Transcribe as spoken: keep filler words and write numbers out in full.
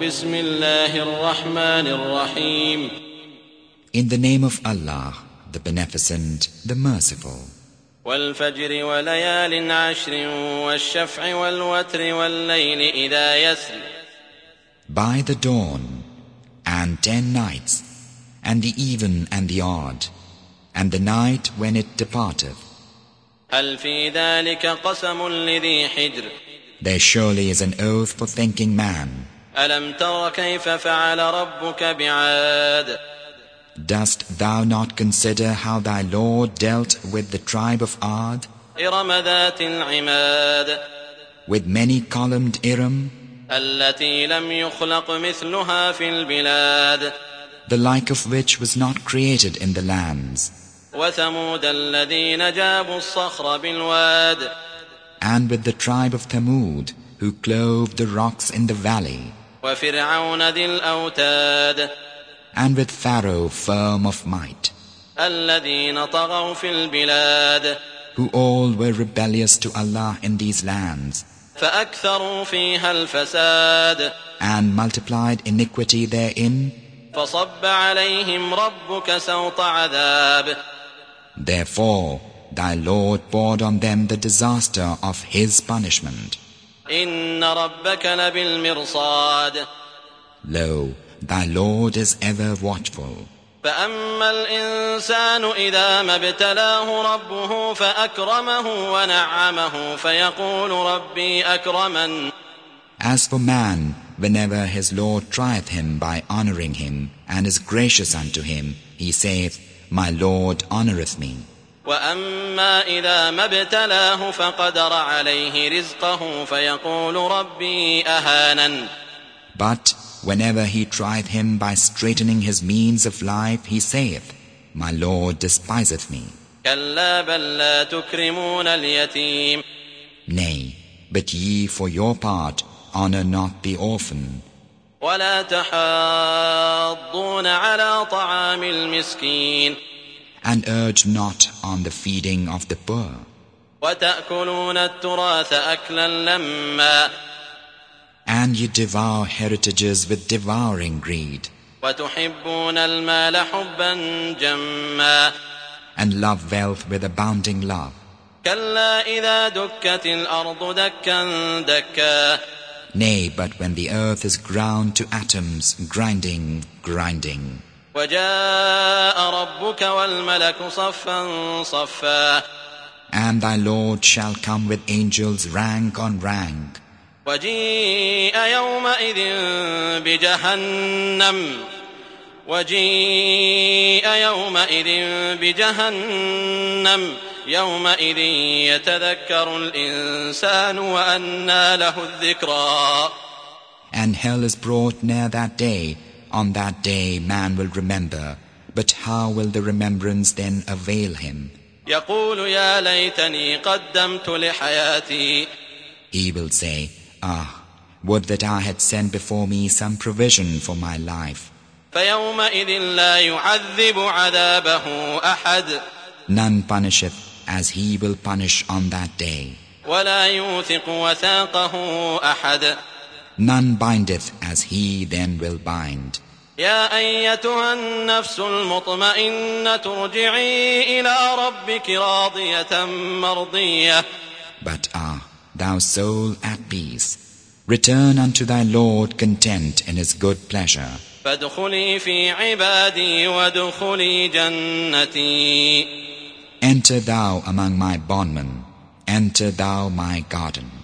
بسم الله الرحمن الرحيم. In the name of Allah, the Beneficent, the Merciful. والفجر وليال عشر والشفع والوتر والليل إذا يسر. By the dawn, and ten nights, and the even and the odd, and the night when it departeth. هل في ذلك قسم لذي حجر. There surely is an oath for thinking man. ألم تر كيف فعل ربك بعاد. Dost thou not consider how thy Lord dealt with the tribe of Ad? إرم ذات العماد. With many-columned Iram, التي لم يخلق مثلها في البلاد. the like of which was not created in the lands. وثمود الذين جابوا الصخر بالواد. And with the tribe of Thamud, who clove the rocks in the valley. وفرعون ذي الأوتاد. And with Pharaoh firm of might, الذين طغوا في البلاد. who all were rebellious to Allah in these lands, فأكثروا فيها الفساد. and multiplied iniquity therein. فصب عليهم ربك سوط عذاب. Therefore thy Lord poured on them the disaster of His punishment. إن ربك لبالمرصاد. Lo, thy Lord is ever watchful. فأما الإنسان إذا ما ابتلاه ربه فأكرمه ونعمه فيقول ربي أكرمن. As for man, whenever his Lord trieth him by honoring him, and is gracious unto him, he saith, My Lord honoureth me. وأما إذا ما ابتلاه فقدر عليه رزقه فيقول ربي أهانن. But whenever he trieth him by straightening his means of life, he saith, My Lord despiseth me. كلا بل لا تكرمون اليتيم. Nay, but ye for your part honour not the orphan. ولا تحاضون على طعام المسكين. And urge not on the feeding of the poor. وتأكلون التراث أكلا لما. And ye devour heritages with devouring greed. وتحبون المال حبا جما. And love wealth with abounding love. كلا إذا دكت الأرض دكا دكا. Nay, but when the earth is ground to atoms, grinding, grinding. وجاء ربك والملك صفا صفا. And thy Lord shall come with angels rank on rank. وجيء يومئذ بجهنم. وجيء يومئذ بجهنم. يومئذ يتذكر الإنسان وأنى له الذكرى. And hell is brought near that day. On that day man will remember, but how will the remembrance then avail him? يقول يا ليتني قدمت لحياتي. He will say, Ah, would that I had sent before me some provision for my life. فيومئذ لا يعذب عذابه أحد. None punisheth as he will punish on that day. ولا يوثق وثاقه أحد. None bindeth as he then will bind. يا أيتها النفس المطمئنة ارجعي إلى ربك راضية مرضية. But ah, thou soul at peace, return unto thy Lord content in his good pleasure. فادخلي في عبادي وادخلي جنتي. Enter thou among my bondmen, enter thou my garden.